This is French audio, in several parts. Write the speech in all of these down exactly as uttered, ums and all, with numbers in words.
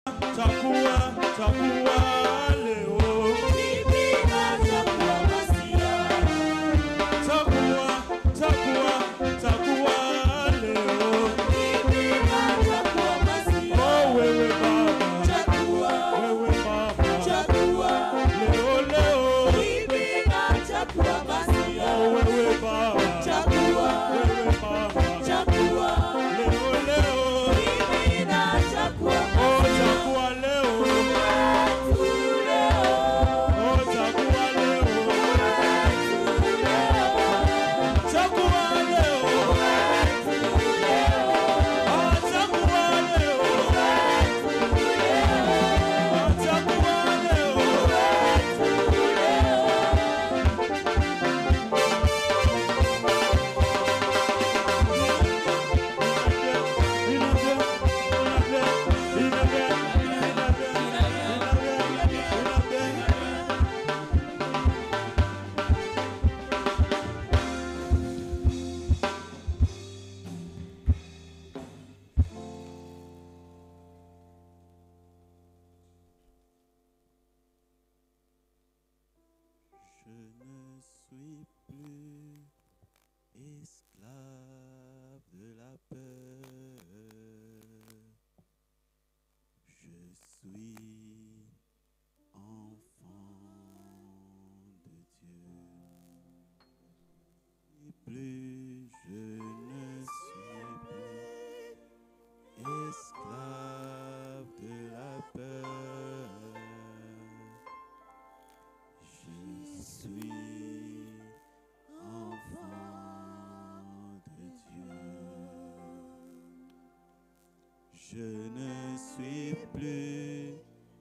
Je ne suis plus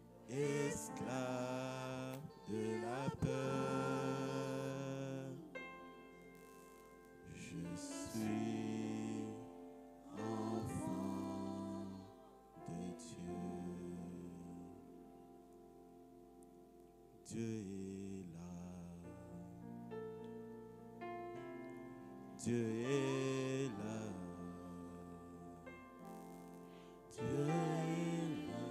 esclave de la peur. Je suis enfant de Dieu. Dieu est là. Dieu est là. Dieu est là.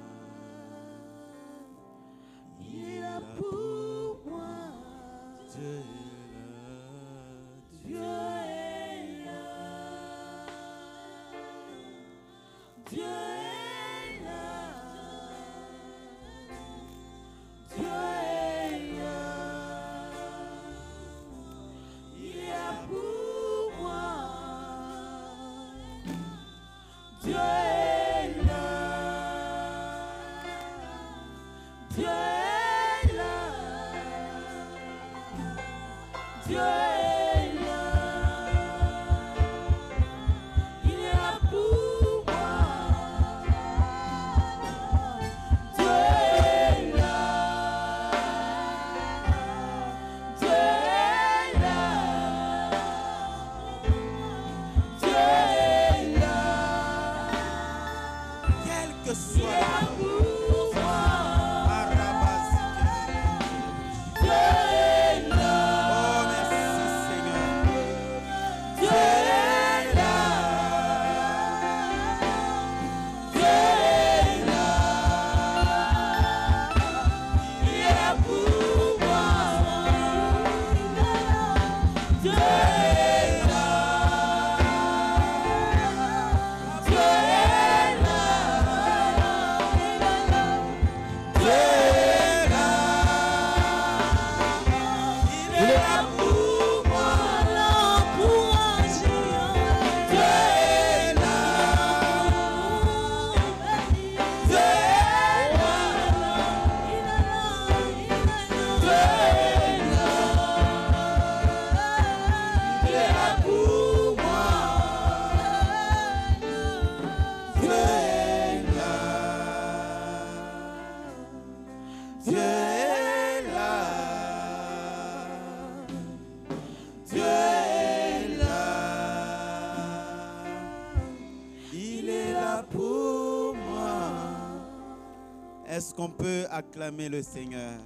Il est là pour moi. Dieu est là. Dieu est là. Dieu est là. Dieu est là. Il est là pour moi. Dieu est là. Dieu est là. Dieu est là. Il est là pour moi. Dieu est là. Dieu est là. Dieu est là. Quel que soit la Est-ce qu'on peut acclamer le Seigneur?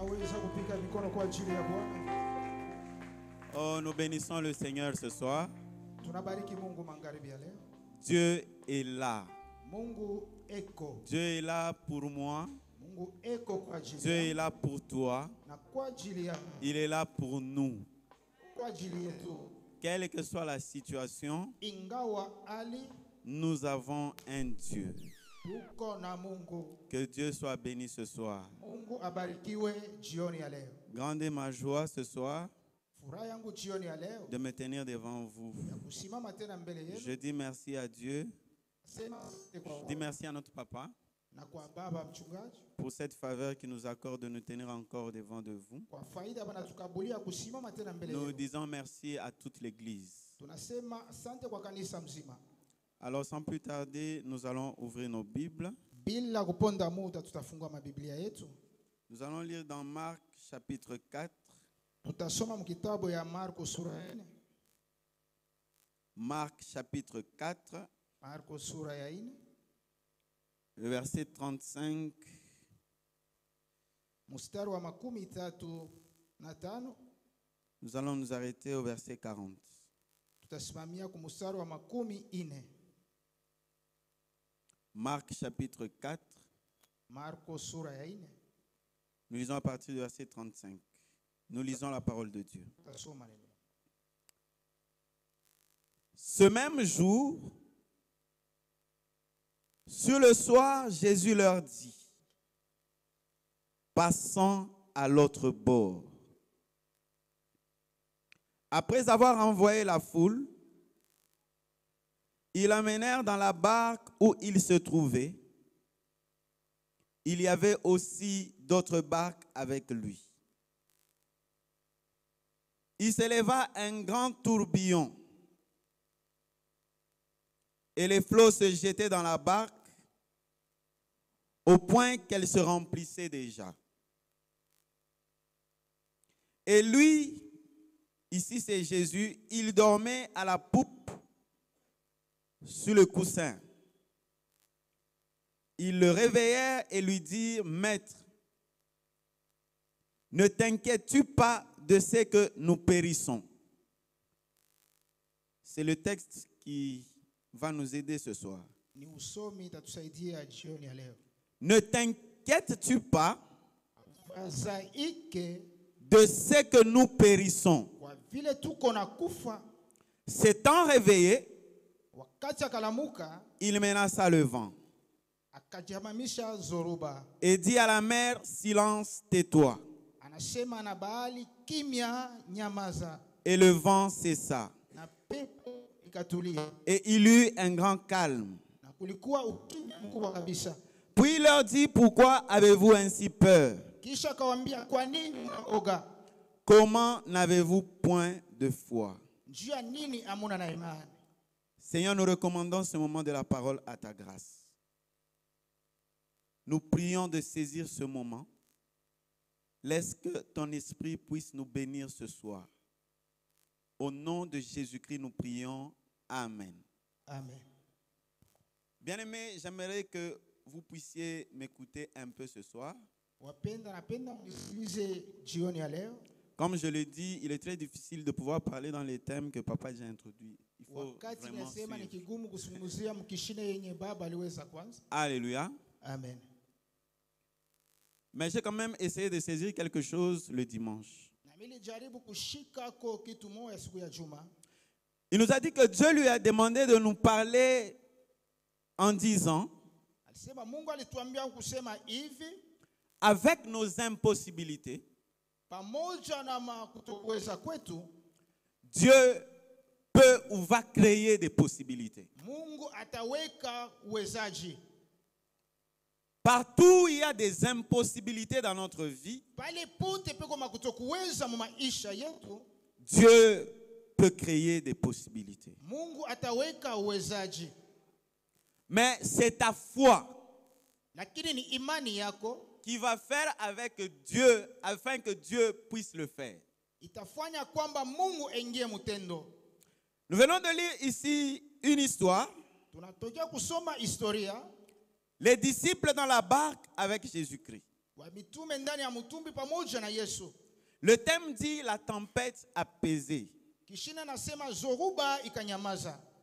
Oh, nous bénissons le Seigneur ce soir. Dieu est là. Mungu eko. Dieu est là pour moi. Mungu eko kwa ajili Dieu est yangu là pour toi. na kwa ajili yako, Il est là pour nous. kwa ajili yetu. Quelle que soit la situation, Ingawa ali nous avons un Dieu. tuko na Mungu. Que Dieu soit béni ce soir. Mungu abarikiwe jioni ya leo. Grande est ma joie ce soir Furaha yangu jioni ya leo de me tenir devant vous. ya kusimama tena mbele Je yenu. dis merci à Dieu. Sema asante kwa Je dis merci à notre papa na kwa baba mchungaji pour cette faveur qu'il nous accorde de nous tenir encore devant de vous. kwa faida banatukabulia kusimama tena mbele Nous yenu. disons merci à toute l'Église. Tunasema asante kwa kanisa mzima. Alors sans plus tarder, nous allons ouvrir nos Bibles. Bila kuponda muda tutafungua mabiblia yetu. Nous allons lire dans Marc chapitre quatre. Tutasoma mkitabu ya Marko sura ya nne. Marc chapitre quatre, Marko sura ya nne le verset trente-cinq mstari wa makumi tatu na tano. Nous allons nous arrêter au verset quarante. Tutasimamia ku mstari wa makumi ine. Marc chapitre quatre, Marko sura ya nne. nous lisons à partir du verset trente-cinq. Nous lisons la parole de Dieu. Tutasoma neno. Ce même jour, sur le soir, Jésus leur dit, passons à l'autre bord. Après avoir envoyé la foule, ils l'emmenèrent dans la barque où il se trouvait. Il y avait aussi d'autres barques avec lui. Il s'éleva un grand tourbillon et les flots se jetaient dans la barque au point qu'elle se remplissait déjà. Et lui, ici c'est Jésus, il dormait à la poupe sur le coussin. Ils le réveillèrent et lui dirent, Maître, ne t'inquiètes-tu pas de ce que nous périssons? C'est le texte qui va nous aider ce soir. Ni usomi itatusaidia jioni ya leo. Ne t'inquiètes-tu pas Fadhaike de ce que nous périssons? kwa vile tuko na kufa. S'étant réveillé, Wakati akalamuka il menaça le vent akajamamisha zoruba. et dit à la mer, silence, tais-toi. Anasema na bahari, kimya, nyamaza. Et le vent cessa. Na pepo ikatulia. Et il eut un grand calme. Na kulikuwa ukimya mkubwa kabisa. Puis il leur dit, pourquoi avez-vous ainsi peur? Kisha akawaambia, kwa nini mnaoga? Comment n'avez-vous point de foi? Njia nini hamuna na imani? Seigneur, nous recommandons ce moment de la parole à ta grâce. Nous prions de saisir ce moment. Laisse que ton esprit puisse nous bénir ce soir. Au nom de Jésus-Christ, nous prions. Amen. Amen. Bien-aimés, j'aimerais que vous puissiez m'écouter un peu ce soir. Wapenda napenda mnisikilize jioni ya leo. Comme je l'ai dit, il est très difficile de pouvoir parler dans les thèmes que papa a déjà introduits. Il faut Wakati vraiment nasema ni suivre. kigumu kuzungumzia mkishine yenye baba aliweza kwanza. Alléluia. Amen. Mais j'ai quand même essayé de saisir quelque chose le dimanche. Na mimi nilijaribu kushika ko kitu moja siku ya Juma. Il nous a dit que Dieu lui a demandé de nous parler en disant, Alisema Mungu alituambia kusema hivi, avec nos impossibilités, pamoja na kutokuweza kwetu, Dieu peut ou va créer des possibilités. Mungu ataweka uwezaji. Partout où il y a des impossibilités dans notre vie, Pale pote peko makutokuweza mu maisha yetu, Dieu peut créer des possibilités. Mungu ataweka uwezaji. Mais c'est ta foi Lakini ni imani yako qui va faire avec Dieu afin que Dieu puisse le faire. itafanya kwamba Mungu aingie mtendo. Nous venons de lire ici une histoire. Tunatokea kusoma historia Les disciples dans la barque avec Jésus-Christ. wa mitume ndani ya mtumbi pamoja na Yesu. Le thème dit la tempête apaisée. Kishina nasema zoruba ikanyamaza.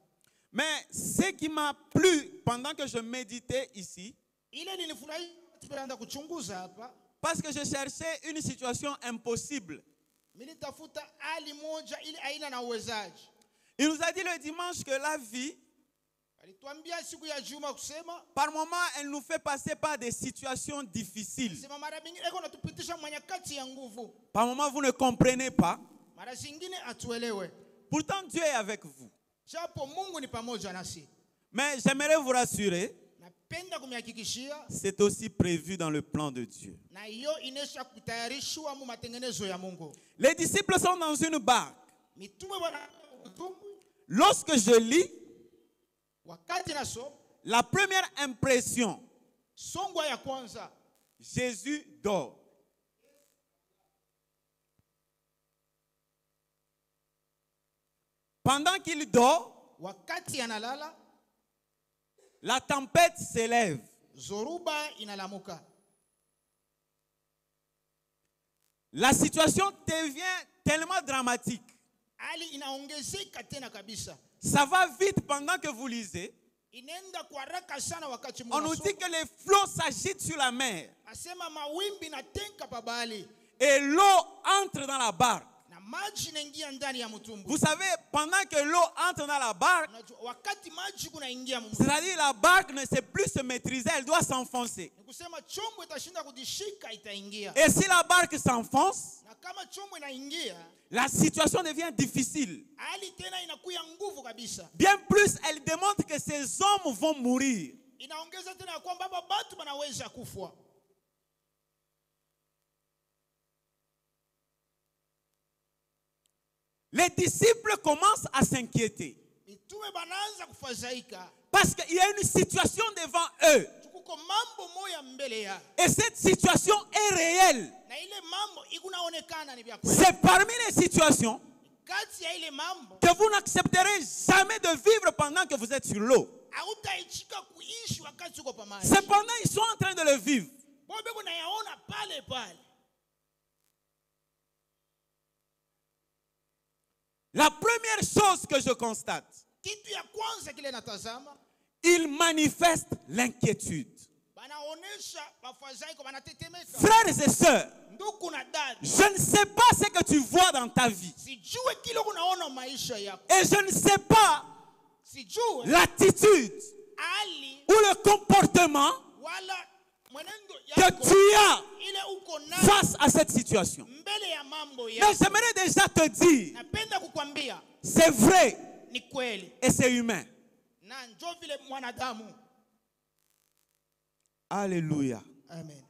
Mais ce qui m'a plu pendant que je méditais ici, Ile ilinifurahisha tunaanza kuchunguza hapa. parce que je cherchais une situation impossible. Nilitafuta hali moja ile aina na uwezaji. Il nous a dit le dimanche que la vie, Alituambia siku ya Juma kusema par moments, elle nous fait passer par des situations difficiles. sema mara nyingine eko natupitisha manyakati ya nguvu. Par moments, vous ne comprenez pas. Mara zingine atuelewe. Pourtant, Dieu est avec vous. Japo Mungu ni pamoja nasi. Mais j'aimerais vous rassurer, Napenda kumhakikishia c'est aussi prévu dans le plan de Dieu. na hiyo inesha kutayarishwa mu matengenezo ya Mungu. Les disciples sont dans une barque. Mitume bwana mtume Lorsque je lis, wakati nasoma la première impression, songwa ya kwanza Jésus dort. Pendant qu'il dort, wakati analala la tempête s'élève. zoruba inalamuka. La situation devient tellement dramatique. Hali inaongezeka tena kabisa. Ça va vite pendant que vous lisez. Inaenda kwa haraka sana wakati On nous dit que les flots s'agitent sur la mer asema mawimbi na tenka pabali et l'eau entre dans la barque. na maji inaingia ndani ya mtumbu. Vous savez, pendant que l'eau entre dans la barque, Unajua wakati maji kunaingia mtumbu, c'est-à-dire la barque ne sait plus se maîtriser, elle doit s'enfoncer. ni kusema chombo itashinda kujishika, itaingia. Et si la barque s'enfonce, Na kama chombo inaingia, la situation devient difficile. hali tena inakuya nguvu kabisa. Bien plus, elle démontre que ces hommes vont mourir. Inaongeza tena ya kwamba baba batu banaweza kufa. Les disciples commencent à s'inquiéter Mitume banaanza kufadhaika. parce qu'il y a une situation devant eux. Tukuko mambo moya mbele ya. Et cette situation est réelle. Na ile mambo ikunaonekana ni vya kweli. C'est parmi les situations Kati ya ile mambo que vous n'accepterez jamais de vivre pendant que vous êtes sur l'eau. hautaichika kuishi wakati uko pamoja. Cependant, ils sont en train de le vivre. Bobe unayaona pale pale. La première chose que je constate, Kitu ya kwanza kile natazama, ils manifestent l'inquiétude. banaonesha mafadhaiko, banatetemeka. Frères et sœurs, Ndugu na dada, je ne sais pas ce que tu vois dans ta vie. sijue kile unaona maisha yako. Et je ne sais pas Sijue l'attitude hali ou le comportement wala mwenendo que yako tu as ile uko nayo face à cette situation. mbele ya mambo Mais yako. j'aimerais déjà te dire, Napenda kukwambia c'est vrai ni kweli et c'est humain. na njo vile mwanadamu. Alléluia. Amen.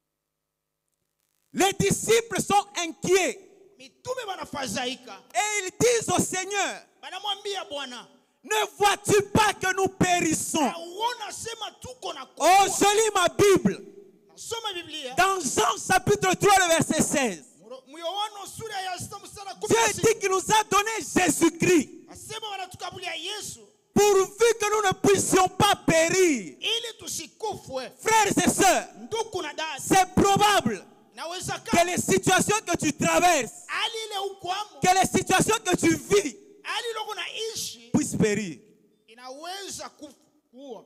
Les disciples sont inquiets Mitume banafadhaika, et ils disent au Seigneur, banamwambia Bwana, ne vois-tu pas que nous périssons? auona sema tuko na Oh, kufa. je lis ma Bible. Soma Biblia Dans Jean chapitre trois, le verset seize. Yohana sura ya sita mstari kumi Dieu na sita. dit qu'il nous a donné Jésus-Christ Asema wanatukabulia Yesu pourvu que nous ne puissions pas périr. ili tusikufwe. Frères et sœurs, Ndugu na dada, c'est probable que inawezekana les situations que tu traverses, hali ile ukwamo, que les situations que tu vis hali ile unaishi puissent périr. inaweza kuwa.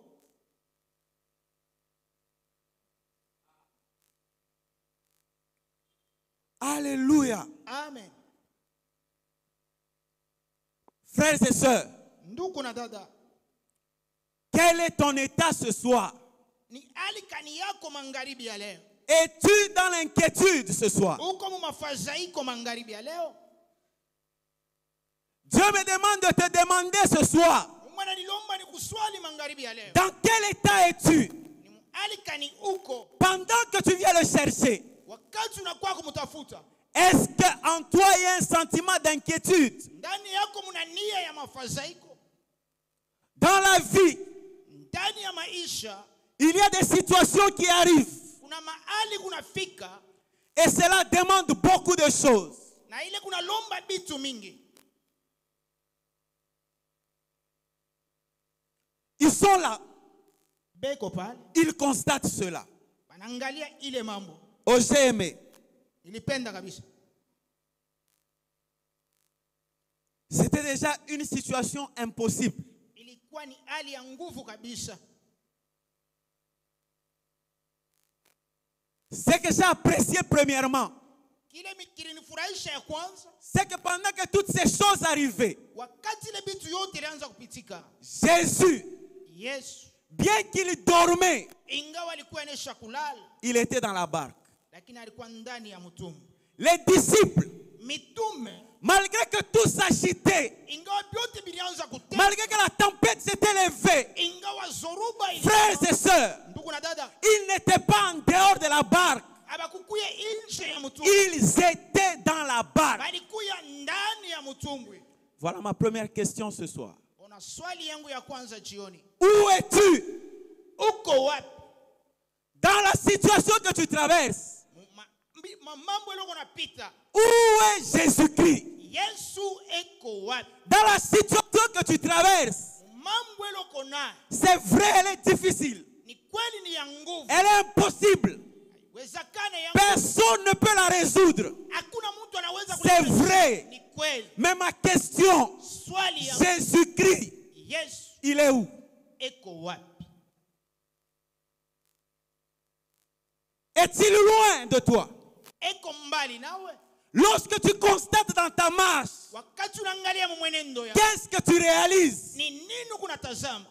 Alléluia. Amen. Frères et sœurs, Ndugu na dada, quel est ton état ce soir? ni hali kani yako magharibi ya leo? Es-tu dans l'inquiétude ce soir? Uko mu mafadhaiko magharibi ya leo? Dieu me demande de te demander ce soir, Mwana nilomba ni kuswali magharibi ya leo. dans quel état es-tu Ni mu hali kani uko pendant que tu viens le chercher? wakati unakuwa kumtafuta? Est-ce qu'en toi il y a un sentiment d'inquiétude? Ndani yako muna nia ya mafadhaiko? Dans la vie, Ndani ya maisha il y a des situations qui arrivent kuna mahali kunafika et cela demande beaucoup de choses. na ile kuna lomba bitu mingi. Ils sont là, Beko pale ils constatent cela. wanaangalia ile mambo. Oh, j'ai aimé. Nilipenda kabisa. C'était déjà une situation impossible. ilikuwa ni hali ya nguvu kabisa. Ce que j'ai apprécié premièrement, Kile kilinifurahisha ya kwanza, c'est que pendant que toutes ces choses arrivaient, wakati ile vitu yote ilianza kupitika, Jésus, Yesu bien qu'il dormait, ingawa alikuwa anesha kulala, il était dans la barque. lakini alikuwa ndani ya mtumbwi. Les disciples, Mitume malgré que tout s'agitait, ingawa vyote vilianza kutenda, malgré que la tempête s'était levée, ingawa zoruba frères ilikuwa, et sœurs, ndugu na dada, ils n'étaient pas en dehors de la barque. abakukuya nje ya mtumbwi, Ils étaient dans la barque. balikuya ndani ya mtumbwi. Voilà ma première question ce soir. Ona swali yangu ya kwanza jioni, Où es-tu uko wapi? dans la situation que tu traverses? Ma- mbi- ma- mambo yalikuwa napita, Où est Jésus-Christ Yesu eko wapi? dans la situation que tu traverses? Mambo yalikuwa nayo C'est vrai, elle est difficile. ni kweli, ni ya nguvu, Elle est impossible. wezekana ya Personne ne peut la résoudre. hakuna mtu anaweza C'est kuleta. vrai. Ni kweli. Mais ma question, Swali ya Jésus-Christ, Yesu il est où? eko wapi? Est-il loin de toi? Eko mbali nawe? Lorsque tu constates dans ta marche, Wakati unaangalia mwenendo ya qu'est-ce que tu réalises? ni nini kunatazama?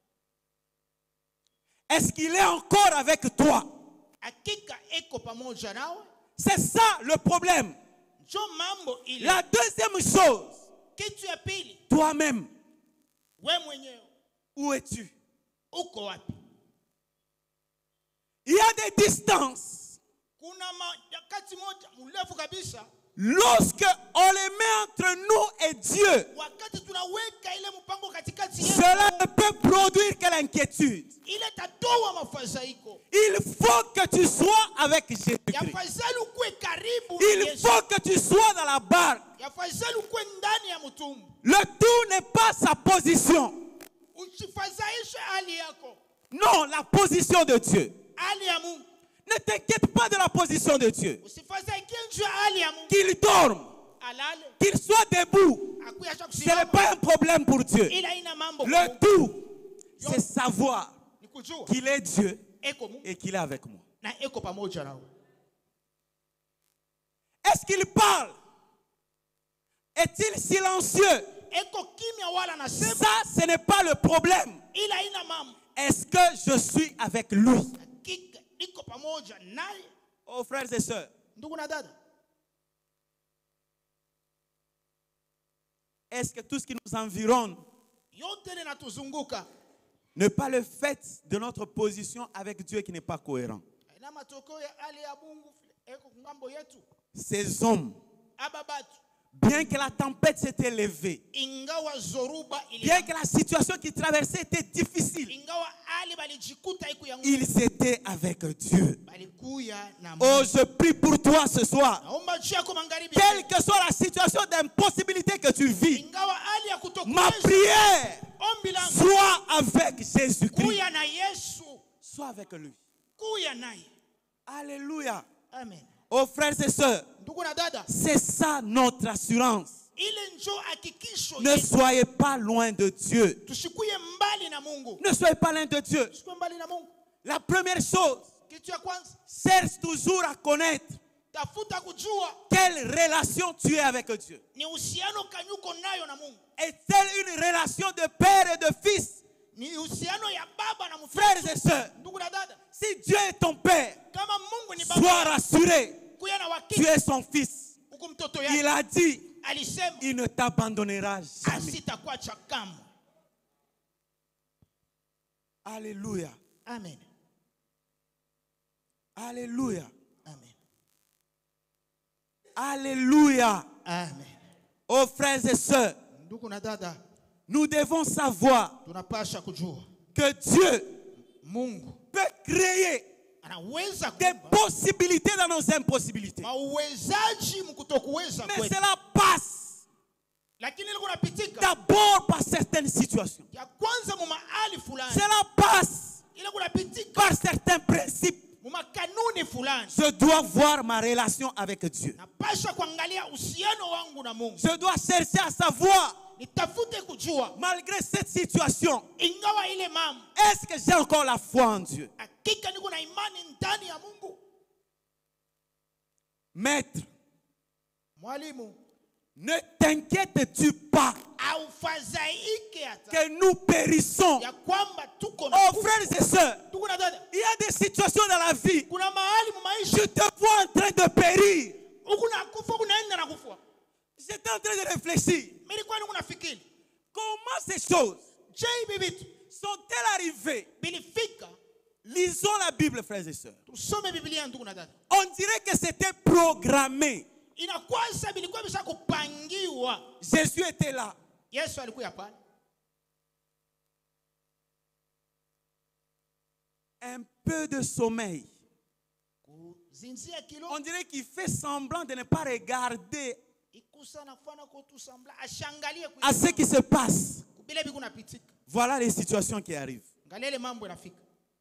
Est-ce qu'il est encore avec toi? Hakika eko pamoja nawe? C'est ça le problème. Jo mambo ile. La deuxième chose, Kitu ya pili, toi-même, we mwenyewe où es-tu? uko wapi? Il y a des distances. Kuna wakati moja mrefu kabisa, Lorsque on les met entre nous et Dieu, wakati tunaweka ile mpango katikati yetu, cela ne peut produire que l'inquiétude. ile tatoa mafadhaiko. Il faut que tu sois avec Jésus-Christ. Yafadhali ukuwe karibu na Il Yesu. faut que tu sois dans la barque. Yafadhali ukuwe ndani ya mtumbu. Le tout n'est pas sa position. Usifadhaishe hali yako, Non, la position de Dieu. hali ya Mungu. Ne t'inquiète pas de la position de Dieu. Usifadhaike juu ya hali ya Mungu. Qu'il dorme, Alale, qu'il soit debout, akuyasha ce n'est kusimama, pas un problème pour Dieu. ila ina mambo. Le tout, c'est savoir Ni kujua qu'il est Dieu eko Mungu et qu'il est avec moi. na eko pamoja nawe. Est-ce qu'il parle? Est-il silencieux? Eko kimya wala nasema, Ça, ce n'est pas le problème. ila ina mambo. Est-ce que je suis avec lui? Hakika niko pamoja naye. Oh, frères et sœurs, Ndugu na dada, est-ce que tout ce qui nous environne yote linatuzunguka n'est pas le fait de notre position avec Dieu qui n'est pas cohérent? ina matokeo ya hali ya Mungu eko ngambo yetu? Ces hommes, Aba batu bien que la tempête s'était levée, ingawa zoruba ili, bien que la situation qu'ils traversaient était difficile, ingawa hali balijikuta iku ya nguvu, ils étaient avec Dieu. balikuya na Oh, Mungu. je prie pour toi ce soir. Naomba juu yako magharibi, Quelle que soit la situation d'impossibilité que tu vis, ingawa hali ya ma kutokuweza, prière, ombi langu sois avec Jésus-Christ. kuya na Yesu, Sois avec lui. kuya naye. Alléluia. Amen. Oh, frères et sœurs, Ndugu na dada, c'est ça notre assurance. ile njo hakikisho Ne yetu. soyez pas loin de Dieu. Tushikuye mbali na Mungu, Ne soyez pas loin de Dieu. tushikuye mbali na Mungu. La première chose, Kitu ya kwanza, cherche toujours à connaître tafuta kujua quelle relation tu es avec Dieu. ni uhusiano kanyuko nayo na Mungu, Est-elle une relation de père et de fils? ni uhusiano ya baba na mtoto. Frères et sœurs, Ndugu na dada, si Dieu est ton père, kama Mungu ni sois baba, rassuré, kuya na tu wakati es son fils. huku mtoto Il yake a dit, alisema il ne t'abandonnera jamais. asitakuacha kamwe. Alléluia. Amen. Alléluia. Amen. Alléluia. Amen. Oh, frères et sœurs, Ndugu na dada, nous devons savoir tunapasha kujua que Dieu Mungu peut créer anaweza des kuumba possibilités dans nos impossibilités. mauwezaji mkutokuweza Mais kwetu, cela passe lakini ile kunapitika d'abord par certaines situations. ya kwanza mu mahali fulani, Cela passe ile kunapitika par certains principes. mu makanuni Et fulani. Je dois voir ma relation avec Dieu. Napasha kuangalia uhusiano wangu na Mungu. Je dois chercher à savoir, Nitafute kujua malgré cette situation, ingawa ile mambo, est-ce que j'ai encore la foi en Dieu? hakika niko na imani ndani ya Mungu. Maître, Mwalimu, ne t'inquiètes-tu pas aufadhaike hata que nous périssons? ya kwamba tuko na Oh kufa. frères et sœurs, Tuko na dada, il y a des situations dans la vie, kuna mahali mu maisha je te vois en train de périr. uko na kufa, unaenda na kufa. J'étais en train de réfléchir. Mimi nilikuwa niko nafikiri, Comment ces choses je hivi vitu sont-elles arrivées? bilifika? Lisons la Bible, frères et sœurs. Tusome Biblia ndugu na dada. On dirait que c'était programmé. Inakuwa sasa bilikuwa bishakupangiwa. Jésus était là. Yesu alikuwa pale. Un peu de sommeil. Kuzinzia kilo. On dirait qu'il fait semblant de ne pas regarder Ikusana kufana kutusambla ashangalie à ce qui se passe. Bila biku napitika. Voilà les situations qui arrivent. Angalia ile mambo yanafika.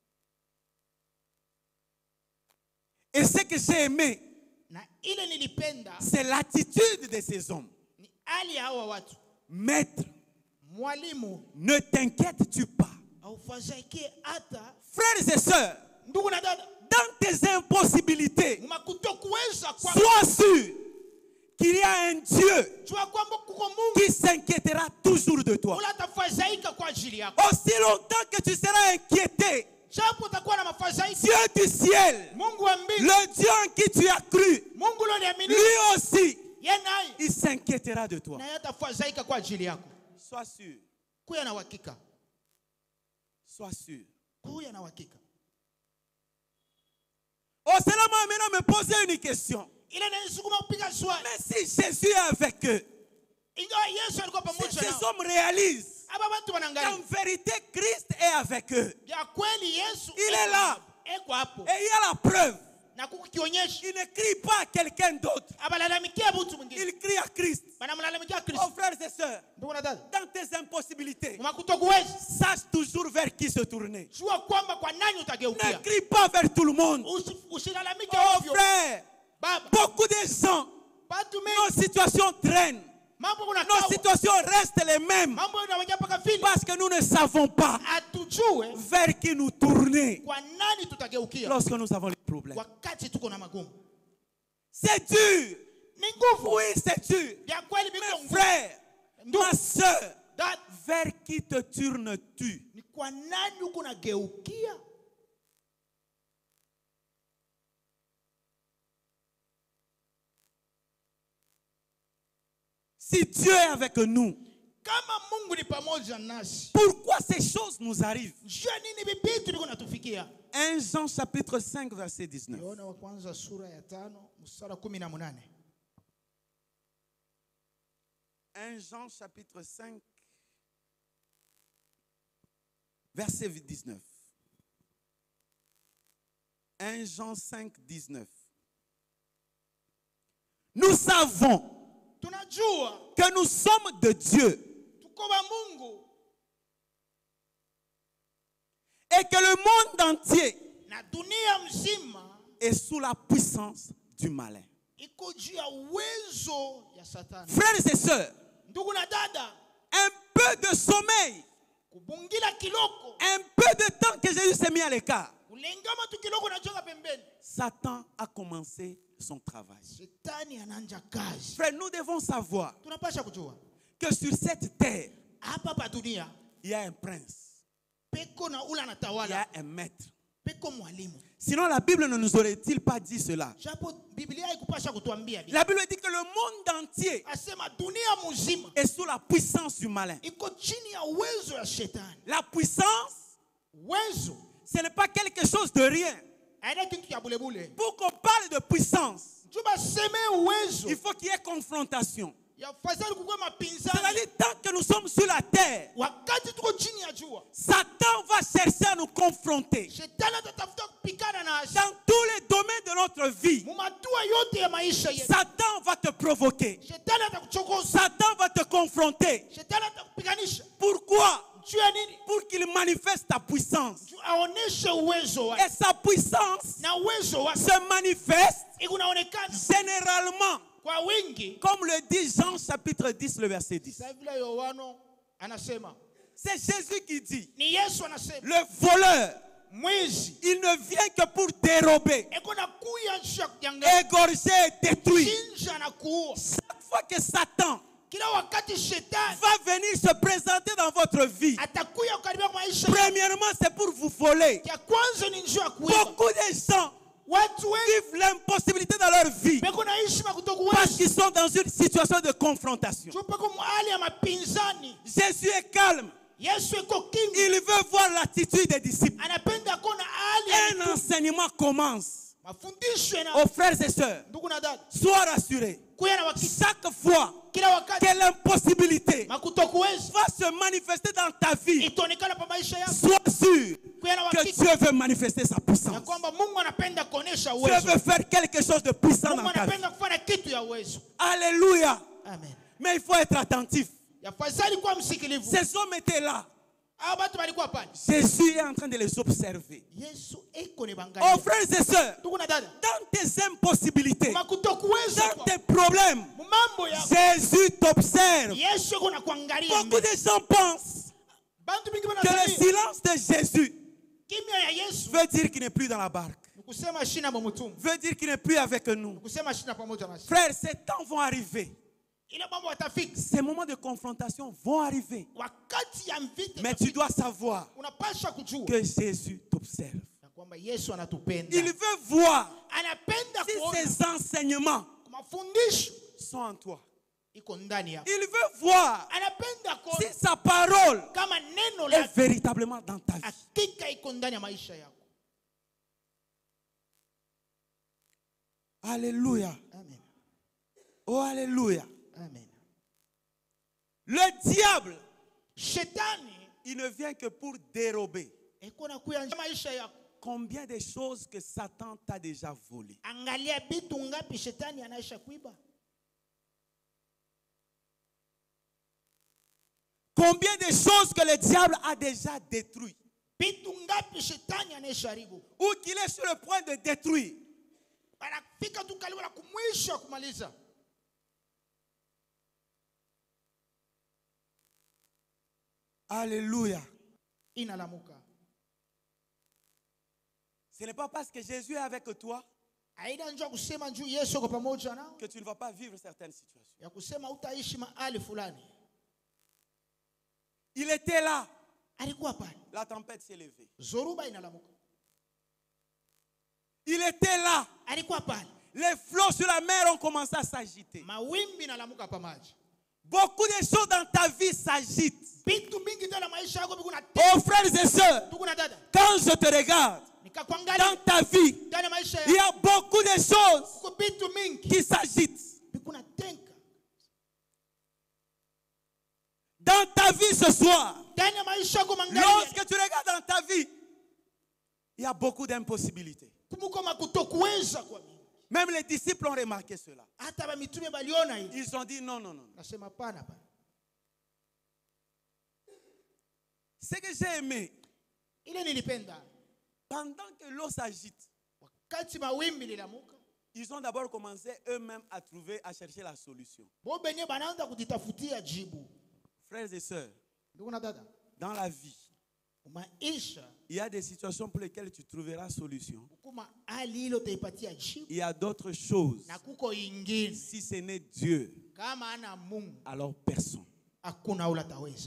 Et ce que j'ai aimé, Na ile nilipenda c'est l'attitude de ces hommes. ni hali ya hawa watu. Maître, Mwalimu, ne t'inquiètes-tu pas? aufadhaike hata Frères et sœurs, ndugu na dada, dans tes impossibilités, makutokuweza kwa sois sûr qu'il y a un Dieu jua kwamba kuko Mungu qui s'inquiétera toujours de toi. ula atafadhaika kwa ajili yako. Aussi longtemps que tu seras inquiété, Japo utakuwa na mafadhaiko, Dieu du ciel, Mungu wa mbingu, le Dieu en qui tu as cru, Mungu uliamini, lui aussi, yeye naye il s'inquiétera de toi. na yeye atafadhaika kwa ajili yako. Sois sûr, Kuya na uhakika, sois sûr. kuya na uhakika. Oh, cela m'a amené à me poser une question. Ile inanisukuma kupiga swali. Mais si Jésus est avec eux, Ingawa Yesu alikuwa si pamoja ces nao, hommes réalisent aba watu wanaangalia qu'en vérité Christ est avec eux, ya kweli Yesu il est là, eko hapo et il y a la preuve, na kukionyesha, il ne crie pas à quelqu'un d'autre, abalalamikia mtu mwingine, il crie à Christ. banamlalamikia Oh Kristo. frères et sœurs, Ndugu na dada, dans tes impossibilités, umakutokuweza, sache toujours vers qui se tourner. jua kwamba kwa nani Ne utageukia. crie pas vers tout le monde. Usi- Usilalamike Oh ovyo. frère, Baba, beaucoup de gens, watu nos mengi situations traînent. mambo kuna Nos kawa, situations restent les mêmes mambo yanawaja mpaka vile parce que nous ne savons pas atujue vers qui nous tourner kwa nani tutageukia lorsque nous avons les problèmes. wakati tuko na magumu. C'est dur. Ni nguvu Oui, c'est dur. ya kweli, biko Mes nguvu. frères, ma soeur, Dada, vers qui te tournes-tu? ni kwa nani uko nageukia? Si Dieu est avec nous, Kama Mungu ni pamoja nasi, pourquoi ces choses nous arrivent? jua nini vipitu liko natufikia? un Jean chapitre cinq, verset dix-neuf. Yohana wa kwanza sura ya tano mstari kumi na munane. un Jean chapitre cinq, verset dix-neuf. un Jean cinq, dix-neuf. Nous savons Tunajua que nous sommes de Dieu tuko wa Mungu et que le monde entier na dunia mzima est sous la puissance du malin. iko juu ya uwezo ya Satani. Frères et sœurs, Ndugu na dada, un peu de sommeil, kubungila kiloko, un peu de temps que Jésus s'est mis à l'écart, kulengama tu kiloko na jonga pembeni, Satan a commencé son travail. Shetani ananja kazi. Frères, nous devons savoir Tunapasha kujua que sur cette terre, hapa pa dunia il y a un prince, peko na ula il y anatawala, a un maître. peko mwalimu. Sinon, la Bible ne nous aurait-il pas dit cela? Japo Biblia haikupasha kutuambia vile. La Bible dit que le monde entier Asema dunia mzima est sous la puissance du malin. iko chini ya uwezo ya Shetani. La puissance, Uwezo ce n'est pas quelque chose de rien. haina kitu ya bulebule. Pour qu'on parle de puissance, Juba seme uwezo il faut qu'il y ait confrontation. ya fadhali kukua mapinzani. C'est-à-dire, tant que nous sommes sur la terre, Wakati tuko chini ya jua, Satan va chercher à nous confronter Shetani atatafuta kupikana nasi. dans tous les domaines de notre vie. Mumatua yote ya maisha yetu. Satan va te provoquer. Shetani atakuchokoza. Satan va te confronter. Shetani atakupiganisha. Pourquoi? juu ya nini? Pour qu'il manifeste ta puissance. Juu aoneshe uwezo wake. Et sa puissance Na uwezo wake se manifeste unaonekana généralement, kwa wingi, comme le dit Jean chapitre dix, le verset dix. sasa vile Yohana anasema. C'est Jésus qui dit, Ni Yesu anasema. le voleur, Mwizi il ne vient que pour dérober, eko na kuya njia kunyang'anya. égorger et détruire. Chinja na kuua. Chaque fois que Satan Kila wakati shetani va venir se présenter dans votre vie, atakuya kukaribia kwa maisha, premièrement, c'est pour vous voler. ya kwanza ni njia ya kuiba. Beaucoup de gens Watu wengi vivent l'impossibilité dans leur vie beko naishi parce makutokuwezi. qu'ils sont dans une situation de confrontation. Tupeko hali ya mapinzani. Jésus est calme. Yesu eko kimya. Il veut voir l'attitude des disciples. Anapenda kuona hali ya Un enseignement commence. mafundisho yana Aux frères et sœurs, ndugu na dada. sois rassurés. Kuya na wakati Chaque fois kila wakati que l'impossibilité makutokuwezi va se manifester dans ta vie, itaonekana pa maisha yako. sois sûr Kuya na que wakati Dieu veut manifester sa ya puissance. kwamba Mungu anapenda kuonesha Dieu uwezo. veut faire quelque chose de puissant Mungu dans ta vie. anapenda kufanya kitu ya uwezo. Alléluia. Amen. Mais il faut être attentif. Yafadhali kuwa msikilivu. Ces hommes étaient là. Hao watu walikuwa pale. Jésus est en train de les observer. Yesu eko ni Oh bangalia. frères et sœurs, Ndugu na dada. dans tes impossibilités, Makutokuweza dans kwa tes problèmes, mambo ya Jésus t'observe. Yesu eko na kuangalia. Beaucoup de gens pensent Bantu mingi que le wanadhani silence de Jésus kimya ya Yesu veut dire qu'il n'est plus dans la barque, ni kusema shina mumutumu. veut dire qu'il n'est plus avec nous. Ni kusema shina pamoja nasi. Frères, ces temps vont arriver. Ile mambo watafika. Ces moments de confrontation vont arriver. Wakati ya mvita Mais tu dois savoir unapasha kujua que Jésus t'observe. ya kwamba Yesu anatupenda. Il veut voir Anapenda si kuona ces enseignements mafundisho sont en toi. iko ndani yako. Il veut voir Anapenda si kuona sa parole kama neno est la véritablement dans ta vie. hakika iko ndani ya maisha yako. Alléluia. Amen. Oh, alléluia. Amen. Le diable, Shetani il ne vient que pour dérober. iko na kuya maisha yako. Combien de choses que Satan t'a déjà volées. Angalia bitu ngapi shetani anaisha kuiba. Combien de choses que le diable a déjà détruites. Bitu ngapi shetani anaisha haribu. Ou qu'il est sur le point de détruire. Anafika tu karibu na kumwisha kumaliza. Alléluia. Inalamuka. Ce n'est pas parce que Jésus est avec toi Aida njoo kusema njoo Yesu kwa pamoja nao. que tu ne vas pas vivre certaines situations. Ya kusema utaishi mahali fulani. Il était là. Alikuwa pale. La tempête s'est levée. Zoruba inalamuka. Il était là. Alikuwa pale. Les flots sur la mer ont commencé à s'agiter. Mawimbi inalamuka pa maji. Beaucoup de choses dans ta vie s'agitent. Bitu mingi ndani ya maisha yako biko na Oh frères et sœurs, tuko na dada. quand je te regarde dans Nikakuangalia ta vie, ndani ya maisha il y yako. a beaucoup de choses Kuko bitu mingi qui s'agitent. biko na tenka. Dans ta vie ce soir, Ndani ya maisha yako mangalia. lorsque tu regardes dans ta vie, il y a beaucoup d'impossibilités. Kumuko makutokuweza kwa mingi. Même les disciples ont remarqué cela. Hata ba mitume baliona hili. Ils ont dit non, non, non. Nasema pana pana. Ce que j'ai aimé, Ile nilipenda. pendant que l'eau s'agite, Wakati mawimbi lilamuka. ils ont d'abord commencé eux-mêmes à trouver, à chercher la solution. Bo benye banaanza kujitafutia jibu. Frères et sœurs, Ndugu na dada. dans la vie, Maisha il y a des situations pour lesquelles tu trouveras solution. kuma hali ile utaipatia jibu. Il y a d'autres choses. Na kuko ingine. Si ce n'est Dieu, Kama ana Mungu alors personne. hakuna ula taweza.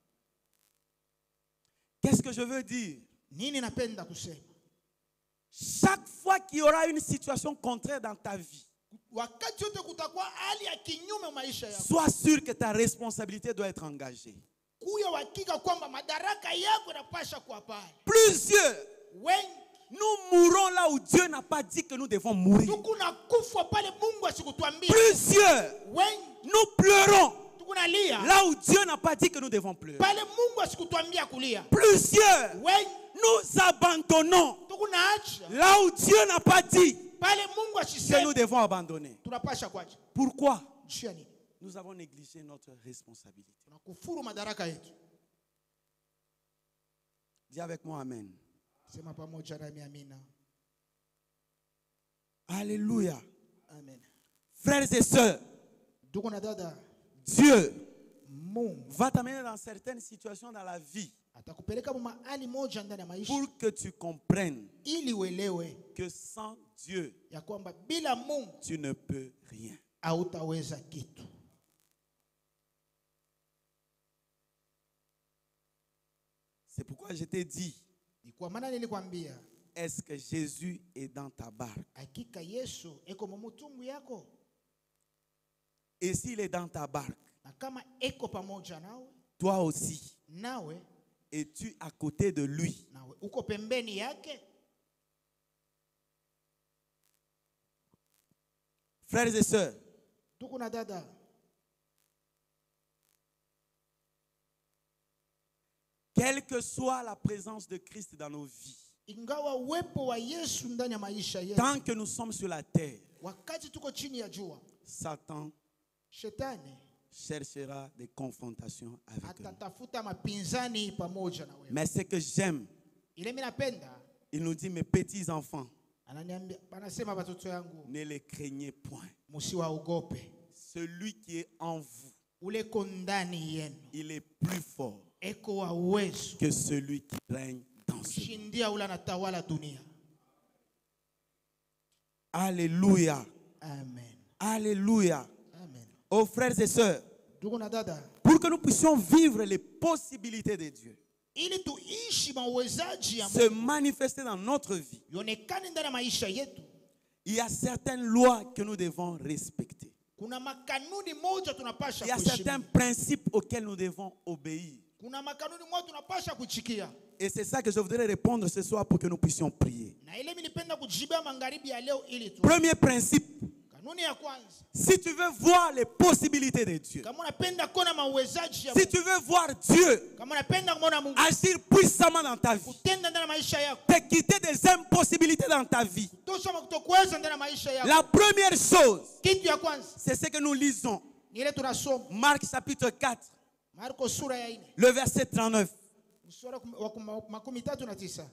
Qu'est-ce que je veux dire? Nini napenda kusema? Chaque fois qu'il y aura une situation contraire dans ta vie, Wakati yote kutakuwa hali ya kinyume maisha yako. sois sûr que ta responsabilité doit être engagée. Kuya hakika kwamba madaraka yako yanapasha kuwa pale. Plusieurs, Wengi nous mourrons là où Dieu n'a pas dit que nous devons mourir. tukuna kufa pale Mungu asikutwambia. Plusieurs, Wengi nous pleurons tukuna lia là où Dieu n'a pas dit que nous devons pleurer. pale Mungu asikutwambia kulia. Plusieurs, Wengi nous abandonnons tukuna acha là où Dieu n'a pas dit pale Mungu que asisema nous devons abandonner. tunapasha kuacha. Pourquoi? Jua nini? Nous avons négligé notre responsabilité. Tunakufuru madaraka yetu. Dis avec moi Amen. Sema pamoja nami amina. Alléluia. Amen. Frères et sœurs, Ndugu na dada, Dieu Mungu va t'amener dans certaines situations dans la vie atakupeleka mu mahali moja ndani ya maisha pour que tu comprennes ili uelewe que sans Dieu, ya kwamba bila Mungu tu ne peux rien. hautaweza kitu. C'est pourquoi je t'ai dit, Ni kwa maana nilikwambia, est-ce que Jésus est dans ta barque? hakika Yesu eko mu mutumbu yako, Et s'il est dans ta barque, na kama eko pamoja nawe, toi aussi, nawe es-tu à côté de lui? nawe uko pembeni yake? Frères et sœurs, Ndugu na dada, quelle que soit la présence de Christ dans nos vies, ingawa uwepo wa Yesu ndani ya maisha yetu, tant que nous sommes sur la terre, wakati tuko chini ya jua, Satan shetani cherchera des confrontations avec nous. atatafuta mapinzani pamoja na wewe. Mais ce que j'aime, Ile mimi napenda, il nous dit, mes petits enfants, ananiambia, anasema watoto yangu, ne les craignez point. msiwaogope. Celui qui est en vous, Ule ko ndani yenu il est plus fort eko wa uwezo que celui qui règne dans ce monde. kushindia ule anatawala dunia. Alléluia. Amen. Alléluia. Amen. Oh frères et sœurs, Ndugu na dada, pour que nous puissions vivre les possibilités de Dieu, ili tuishi mauwezaji ya se Mungu manifester dans notre vie, yonekane ndani ya maisha yetu, il y a certaines lois que nous devons respecter. kuna makanuni moja tunapasha Il y a certains kuheshimu. principes auxquels nous devons obéir. Kuna makanuni moja tunapasha kuchikia. Et c'est ça que je voudrais répondre ce soir pour que nous puissions prier. Na ile mimi nipenda kujibia magharibi ya leo ili tu. Premier principe, Kanuni ya kwanza, si tu veux voir les possibilités de Dieu, kama unapenda kuona mauwezaji ya si Mungu, tu veux voir Dieu kama unapenda kuona Mungu agir puissamment dans ta vie, kutenda ndani ya maisha yako, te quitter des impossibilités dans ta vie, tosha kutokuweza ndani ya maisha yako, la première chose, kitu ya kwanza c'est ce que nous lisons. ni ile tunasoma Marc chapitre quatre, Marko sura ya nne le verset trente-neuf. mstari wa kuma- makumi tatu na tisa.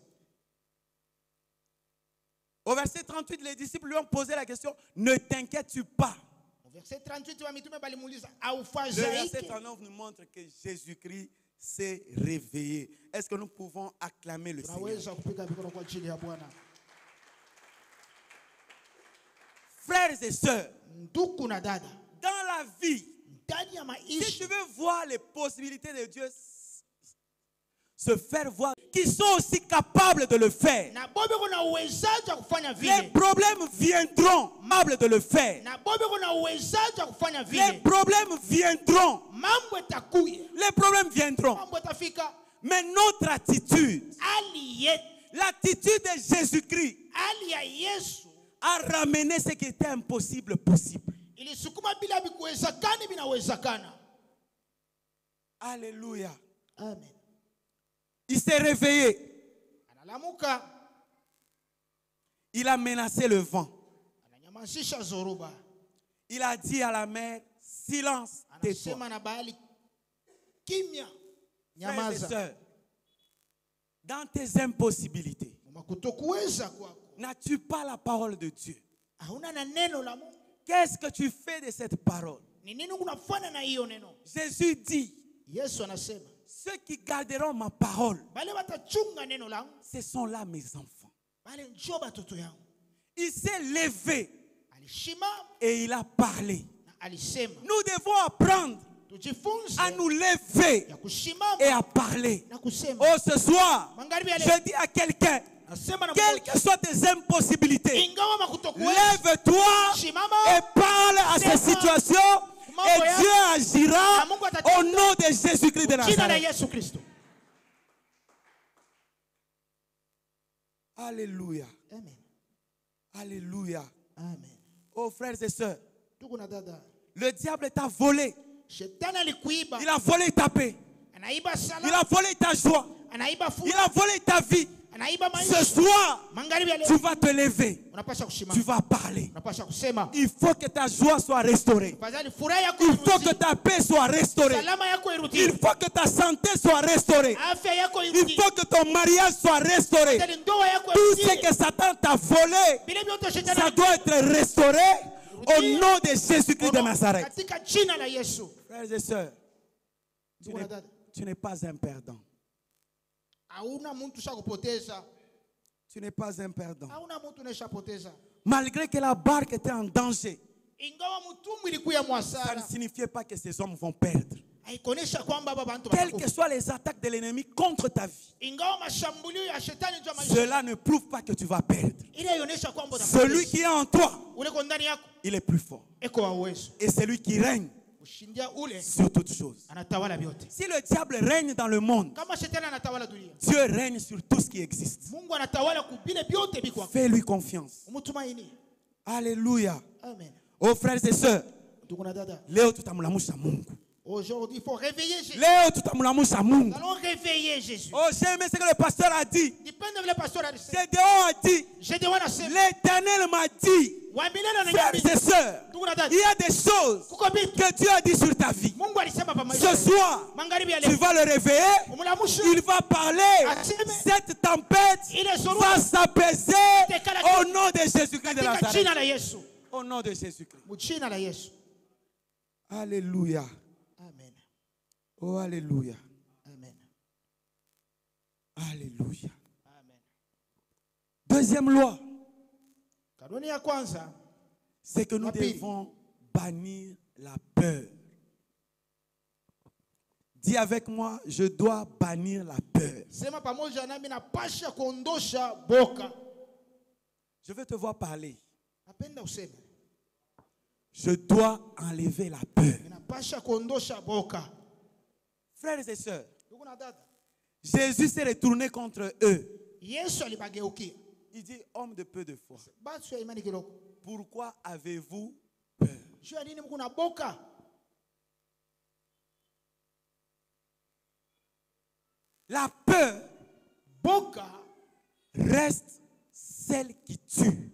Au verset trente-huit, les disciples lui ont posé la question, ne t'inquiètes-tu pas? Au verset trente-huit wa mitume balimuuliza, Le verset aufadhaike? trente-neuf nous montre que Jésus-Christ s'est réveillé. Est-ce que nous pouvons acclamer le Seigneur? Tunaweza kupiga mikono kwa ajili ya Bwana. Frères et sœurs, Ndugu na dada, dans la vie, ndani ya si maisha tu veux voir les possibilités de Dieu se faire voir, qui sont aussi capables de le faire, na bobe kuna uwezaji wa kufanya les vile, problèmes viendront, capables de le faire. na bobe kuna uwezaji wa kufanya Les vile, problèmes viendront. mambo yatakuya, Les problèmes viendront. mambo yatafika. Mais notre attitude, Hali yetu, l'attitude de Jésus-Christ, hali ya Yesu a ramené ce qui était impossible possible. ilisukuma bila vikuwezekani vinawezekana. Alléluia. Amen. Il s'est réveillé. Analamuka, Il a menacé le vent. ananyamazisha zoruba, Il a dit à la mer, silence, tais-toi. anasema na bahari, kimya, Frères et nyamaza. sœurs, dans tes impossibilités, Kutokuweza kwako, n'as-tu pas la parole de Dieu? hauna na neno la Mungu. Qu'est-ce que tu fais de cette parole? Ni nini unafanya na hiyo neno? Jésus dit, Yesu anasema, ceux qui garderont ma parole, bale watachunga neno langu, ce sont là mes enfants. bale njoo batoto yangu. Il s'est levé Alishimama et il a parlé. na alisema, Nous devons apprendre tujifunze à nous lever ya kushimama et à parler. na kusema. Oh, ce soir, Magharibi ya leo, je dis à quelqu'un, nasema na quelles mmoja, que soient tes impossibilités, ingawa makutokuweza, lève-toi shimama et parle à ces situations et Dieu agira au nom de Jésus-Christ de jina la Nazareth. Yesu Kristo. Alléluia. Amen. Alléluia. Amen. Oh frères et sœurs, Ndugu na dada, le diable t'a volé. shetani alikuiba, Il a volé ta paix. anaiba Il sala, a volé ta joie. anaiba Il furaha, a volé ta vie. anaiba Ce maisha. soir, Magharibi ya leo tu vas te lever. unapaswa kusimama. Tu vas parler. Unapaswa kusema. Il faut que ta joie soit restaurée. Fadhali furaha yako Il faut que irudi. ta paix soit restaurée. Salama yako irudi. Il faut que ta santé soit restaurée. Afya yako Il irudi. faut que ton mariage soit restauré. Fadhali ndoa yako Tout ce irudi. que Satan t'a volé, Vile vyote shetani ça doit être restauré au nom de Jésus-Christ de Nazareth. katika jina la Yesu. Frères et sœurs, tu Ndugu na n'es- dada, tu n'es pas un perdant. hauna mtu shakupoteza. Tu n'es pas un perdant. Hauna mtu unashapoteza. Malgré que la barque était en danger, Ingawa mtumbwi ilikuwa ça ne mwasara, signifiait pas que ces hommes vont perdre. haikuonesha kwamba baba bantu Quelles watakufa. que soient les attaques de l'ennemi contre ta vie, Ingawa mashambulio ya shetani juu ya maisha, cela ne prouve pas que tu vas perdre. ile inaonyesha kwamba utapoteza. Celui qui est en toi, Ule kwa ndani yako il est plus fort. eko wa uwezo. Et celui qui règne Kushindia ule sur toutes choses. anatawala vyote. Si le diable règne dans le monde, Kama shetani anatawala dunia, Dieu règne sur tout ce qui existe. Mungu anatawala kubile vyote biko. Fais-lui confiance. Umtumaini. Alléluia. Amen. Oh frères et sœurs, Ndugu na dada, leo tutamlamusha Mungu. aujourd'hui il faut réveiller Jésus. Leo tutamlamusha Mungu. Nous allons réveiller Jésus. Oh, j'ai aimé ce que le pasteur a dit. Dipende vile pastor alisema. Gédéon a dit, Gedeon anasema, l'Éternel m'a dit, wa milele na frères nyambi. et sœurs, Ndugu na dada, il y a des choses kuko vitu que Dieu a dit sur ta vie. Mungu alisema pa Ce maisha. soir, Magharibi ya tu leo. vas le réveiller. Umlamusha. Il va parler. Cette tempête va s'apaiser au nom de Jésus-Christ de Katika Nazareth. jina la Yesu. Au nom de Jésus-Christ. Mu jina la Yesu. Alléluia. Amen. Oh, Alléluia. Amen. Alléluia. Amen. Deuxième loi, Kanuni ya kwanza, c'est que nous La pire. devons bannir la peur. Dis avec moi, je dois bannir la peur. sema pamoja nami napasha kuondosha boka. Je veux te voir parler. Napenda useme. Je dois enlever la peur. Napasha kuondosha boka. Frères et sœurs, Ndugu na dada, Jésus s'est retourné contre eux. Yesu alibageukia. Il dit, homme de peu de foi, Batu ya imani kidogo. pourquoi avez-vous peur? Juu ya nini mko na boka? La peur Boka reste celle qui tue.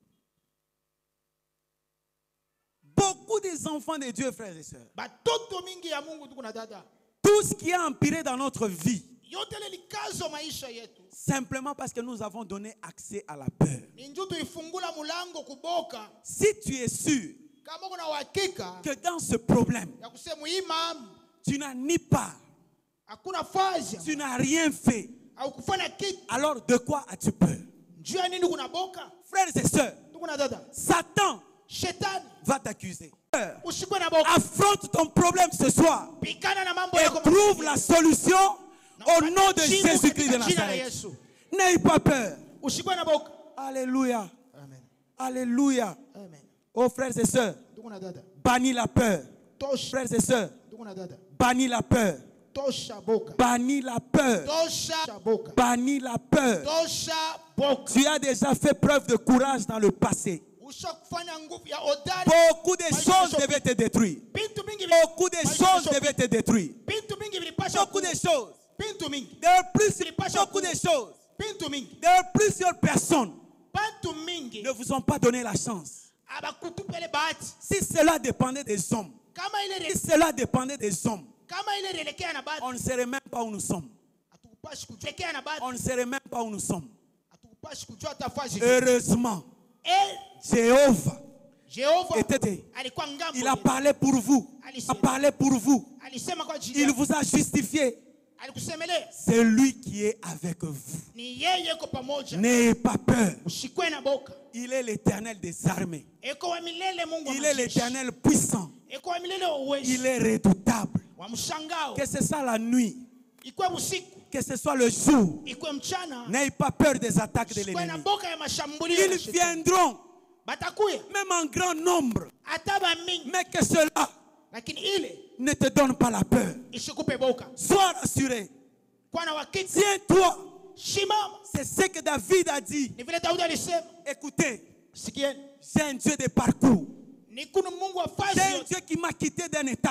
Beaucoup des enfants de Dieu, frères et sœurs, batoto mingi ya Mungu ndugu na dada. tout ce qui a empiré dans notre vie, Yote ile likazo maisha yetu. simplement parce que nous avons donné accès à la peur. Ni njoo tuifungula mulango kuboka. Si tu es sûr Kama kuna uhakika que dans ce problème, ya kusema hii mam tu n'as ni part, hakuna fazi tu n'as rien fait, au kufanya kitu. alors de quoi as-tu peur? Njoo ya nini kuna boka? Frères et sœurs, Ndugu na dada. Satan Shetani va t'accuser. usikwe na boka. Affronte ton problème ce soir Pikana na mambo et yako. trouve la solution au nom de Jibu Jésus-Christ de katika jina la Nazareth. Yesu. N'aie pas peur. Usikwe na boka. Alléluia. Amen. Alléluia. Amen. Oh frères et sœurs, Ndugu na dada. bannis la peur. Tosha. Frères et sœurs, Ndugu na dada. bannis la peur. Tosha boka. Bannis la peur. Tosha boka. Bannis la peur. Tosha boka. Tu as déjà fait preuve de courage dans le passé. Ushakufanya nguvu ya hodari. Beaucoup de choses devaient te détruire. Bintu mingi Beaucoup de choses devaient te détruire. Bintu mingi vilipasha Beaucoup de kuwa. choses. Bintu mingi. There are plus, beaucoup de choses. Bintu mingi. There are plusieurs personnes Bantu mingi. ne vous ont pas donné la chance. Abakutupele bahati. Si cela dépendait des hommes, Kama ile si re- cela dépendait des hommes, kama ile relekea na bahati. on ne serait même pas où nous sommes. Hatukupashi kujekea na bahati. On ne serait même pas où nous sommes. Hatukupashi kujua tafazi. Heureusement, Eh, Jéhovah Jehova était, alikuwa ngambo. il a ile. parlé pour vous. Il a parlé pour vous. Alisema kwa ajili Il yako. vous a justifié. Alikusemelea. C'est lui qui est avec vous. Ni yeye ko pamoja. N'ayez pas peur. Usikwe na boka. Il est l'Éternel des armées. Eko wa milele Mungu wa Il est majeshi. l'Éternel puissant. Eko wa milele wa uwezo. Il est redoutable. Wa mshangao. Que ce soit la nuit, Ikwe usiku. que ce soit le jour, Ikwe mchana. n'ayez pas peur des attaques de Usikwe na l'ennemi. boka ya mashambulio ya Ils shetani. viendront, Batakuya. même en grand nombre, Ataba mingi. mais que cela Lakini ile ne te donne pas la peur. isikupe boka. Sois rassuré. Kwa na wakati. Tiens-toi. Shimama. C'est ce que David a dit. Ni vile Daudi alisema. Écoutez, Sikieni. j'ai un Dieu de parcours. Ni kuna Mungu wa J'ai fazi un yote. Dieu qui m'a quitté d'une étape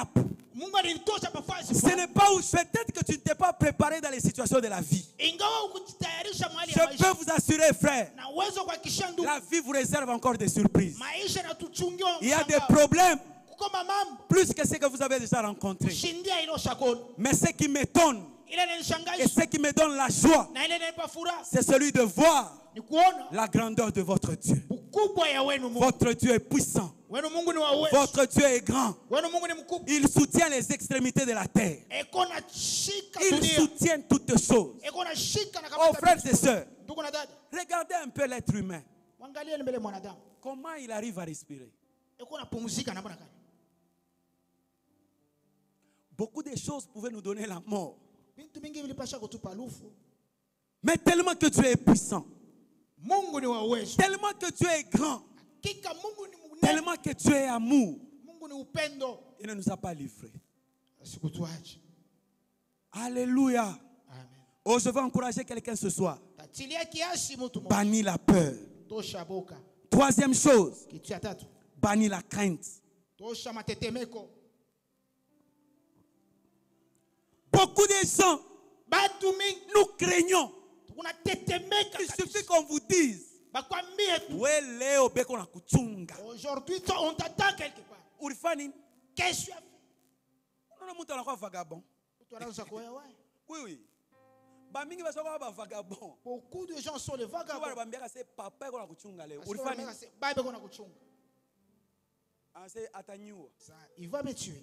Mungu alinitosha pafasi Ce n'est pas où peut-être que tu ne t'es pas préparé dans les situations de la vie. ingawa ukujitayarisha mahali ya Je maisha peux vous assurer, frère, na uwezo kuhakikisha ndugu la vie vous réserve encore des surprises. maisha yanatuchungia Il y a des problèmes kukoma mambo plus que ce que vous avez déjà rencontré. kushindia ilo shakoni Mais ce qui m'étonne ile et inanishangaza ce qui me donne la joie, na ile inanipa furaha c'est celui de voir ni kuona la grandeur de votre Dieu. ukubwa ya wenu Mungu. Votre Dieu est puissant. Wenu Mungu ni wa uwezo. Votre Dieu est grand. Wenu Mungu ni mkubwa. Il soutient les extrémités de la terre. Eko na shika Il dunia. soutient toutes choses. Eko na shika na Oh, kamata. frères et sœurs, Ndugu na dada. regardez un peu l'être humain. Mwangalie mbele mwanadamu. Comment il arrive à respirer. Eko na pumzika na mbona gani? Beaucoup de choses pouvaient nous donner la mort. Bintu mingi vilipasha kutupa lufu. Mais tellement que Dieu est puissant, Mungu ni wa uwezo. tellement que Dieu est grand, Kika Mungu ni munene. tellement que Dieu est amour, Mungu ni upendo. il ne nous a pas livrés. Asikutuache. Alléluia. Amen. Oh, je veux encourager quelqu'un ce soir. Tatilia kiasi mtu mmoja. Bannis la peur. Tosha boka. Troisième chose, Kitu cha tatu. bannis la crainte. Tosha matetemeko. Beaucoup de gens, Batu mingi nous craignons. tunatetemeka. Il suffit qu'on vous dise, Bakwambie tu. we leo beko na kuchunga. Aujourd'hui toi, on t'attend quelque part. Ulifanya Qu'est-ce que tu as fait? unaona mtu anakuwa vagabond. Tu as quoi? Oui oui. Ba mingi basa kwa ba vagabond. Beaucoup de gens sont les Kwa vagabonds. bambia se papa eko na kuchunga leo. Parce que Ulifanya wanaona se- Bible kuna kuchunga. ase atanyua. Ça, il va me tuer.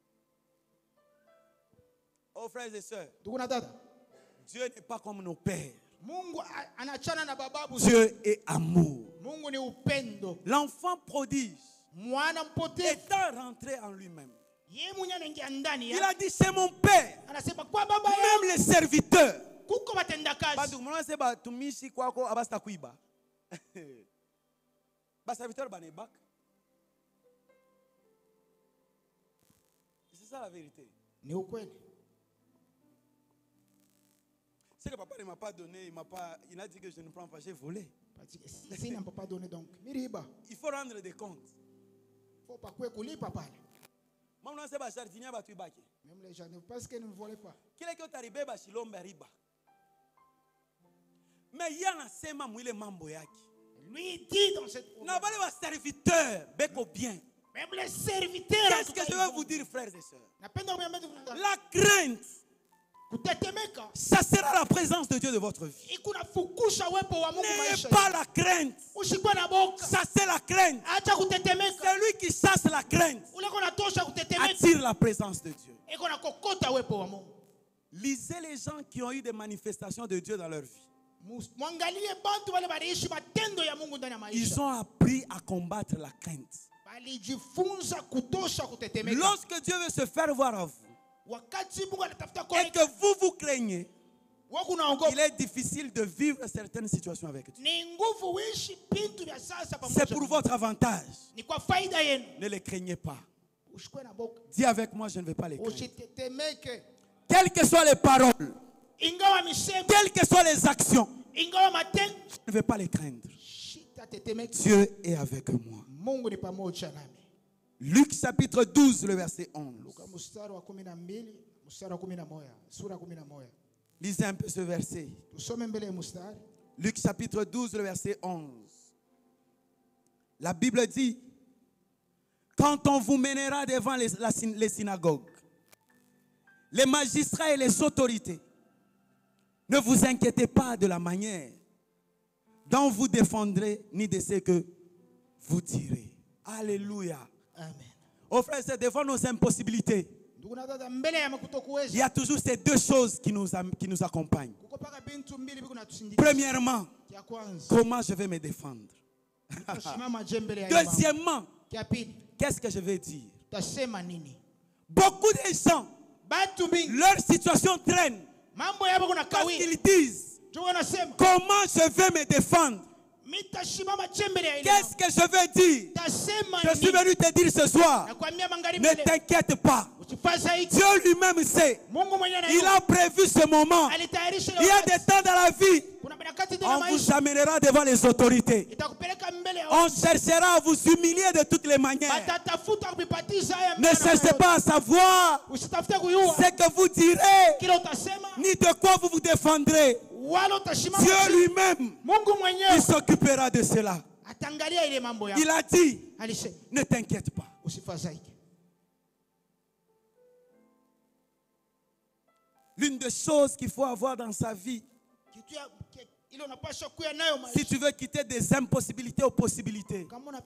Oh frères et sœurs, Ndugu na dada. Dieu n'est pas comme nos pères. Mungu a- anachana na bababu. Dieu est amour. Mungu ni upendo. L'enfant prodige Mwana mpotevu. étant rentré en lui-même, Yeye mwenye anaingia ndani il ya. a dit c'est mon père. Anasema kwa baba yangu Même les serviteurs. kuko batendakazi. Batu mwana se batumishi kwako abasta kuiba. Ba serviteur banebak. C'est ça la vérité. Ni ukweli. C'est que papa ne m'a pas donné, il m'a pas, il a dit que je ne prends pas, j'ai volé. Parce que si si n'a pas donné donc. Miriba. Il faut rendre des comptes. Faut pas kwe kulipa pale. Mama se ba jardinier ba tuibaki. Même les gens ne parce qu'ils ne volaient pas. Kile kio taribe ba shilombe riba. Mais yana sema mwile mambo yake. Lui dit dans cette Na bale ba serviteur beko bien. même les serviteurs. Qu'est-ce que je vais vous dire frères et sœurs? Napenda kuambia mtu La crainte, kutetemeka. ça sera la présence de Dieu de votre vie. Ikunafukusha uwepo wa Mungu N'ayez maisha. pas la crainte. Usikwe na boka. Ça c'est la crainte. Acha kutetemeka. Celui qui chasse la crainte Ule kona tosha kutetemeka. attire la présence de Dieu. Iko na kokota uwepo wa Mungu. Lisez les gens qui ont eu des manifestations de Dieu dans leur vie. Mus- Mwangalie bantu wale baliishi matendo ya Mungu ndani ya maisha. Ils ont appris à combattre la crainte. Balijifunza kutosha kutetemeka. Lorsque Dieu veut se faire voir à vous Wakati Mungu anatafuta et kuonekana, que vous vous craignez, wako unaogopa. il est difficile de vivre certaines situations avec Dieu. Ni nguvu uishi bintu vya sasa C'est pamoja. pour votre avantage. Ni kwa faida yenu. Ne les craignez pas. Usikwe na boka. Dis avec moi, je ne vais pas les craindre. Usitetemeke. Quelles que soient les paroles, Ingawa misemo, quelles que soient les actions, ingawa matendo, je ne vais pas les craindre. shitatetemeka. Dieu est avec moi. Mungu ni pamoja nami. Luc chapitre douze, le verset onze. Luka mstari wa kumi na mbili, mstari wa kumi na moja, sura kumi na moja. Lisez un peu ce verset. Tusome mbele ya mstari. Luc chapitre douze, le verset onze. La Bible dit, quand on vous mènera devant les, la, les synagogues, les magistrats et les autorités, ne vous inquiétez pas de la manière dont vous défendrez, ni de ce que vous direz. Alléluia. Amen. Oh frère, c'est devant nos impossibilités. Ndugu na dada, mbele ya makutokuweza. Il y a toujours ces deux choses qui nous, am- qui nous accompagnent. Kuko paka bintu mbili biko natusindikiza. Premièrement, Kia kwanza, comment je vais me défendre? simama je mbele ya Mungu. Deuxièmement, Kia pili, qu'est-ce que je vais dire? tasema nini? Beaucoup de gens, Batu mingi, leur situation traîne mambo yabo kuna parce kawia. qu'ils disent, Jo wanasema, comment je vais me défendre? mitashimama je mbele ya ile. Qu'est-ce que je vais dire? Tasema Je suis nini? venu te dire ce soir, Nakwambia magharibi ne leo. t'inquiète pas. Usifanye hiki. Dieu lui-même sait. Mungu mwenyewe Il anajua. a prévu ce moment. Alitayarisha ile Il y a wakati. des temps dans la vie Kuna On vous amènera devant les autorités. On cherchera à vous humilier de toutes les manières. Ne cherchez pas à savoir ce que vous direz, ni de quoi vous vous défendrez. Dieu lui-même, il s'occupera de cela. Il a dit, ne t'inquiète pas. L'une des choses qu'il faut avoir dans sa vie, si tu veux quitter des impossibilités aux possibilités,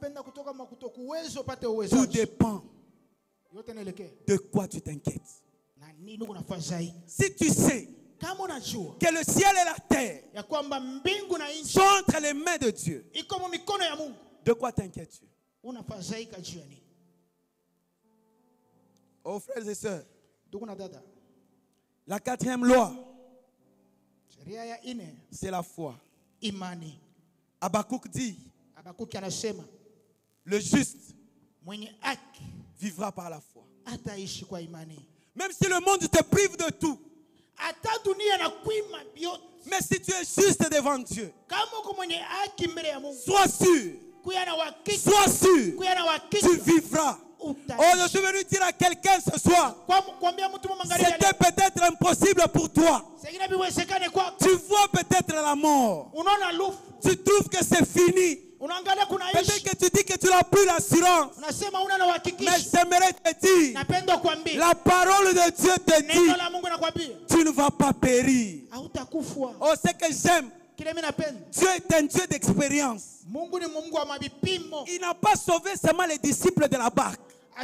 tout dépend de quoi tu t'inquiètes. Si tu sais que le ciel et la terre sont entre les mains de Dieu, de quoi t'inquiètes-tu? Oh frères et sœurs, la quatrième loi, c'est la foi. Habakkuk dit, le juste vivra par la foi. Même si le monde te prive de tout, mais si tu es juste devant Dieu, sois sûr, sois sûr, tu vivras. Oh, je suis venu dire à quelqu'un ce soir, c'était peut-être impossible pour toi. Tu vois peut-être la mort. Tu trouves que c'est fini. Peut-être que tu dis que tu n'as plus l'assurance. Mais j'aimerais te dire, la parole de Dieu te dit, tu ne vas pas périr. Oh, ce que j'aime, Dieu est un Dieu d'expérience. Il n'a pas sauvé seulement les disciples de la barque.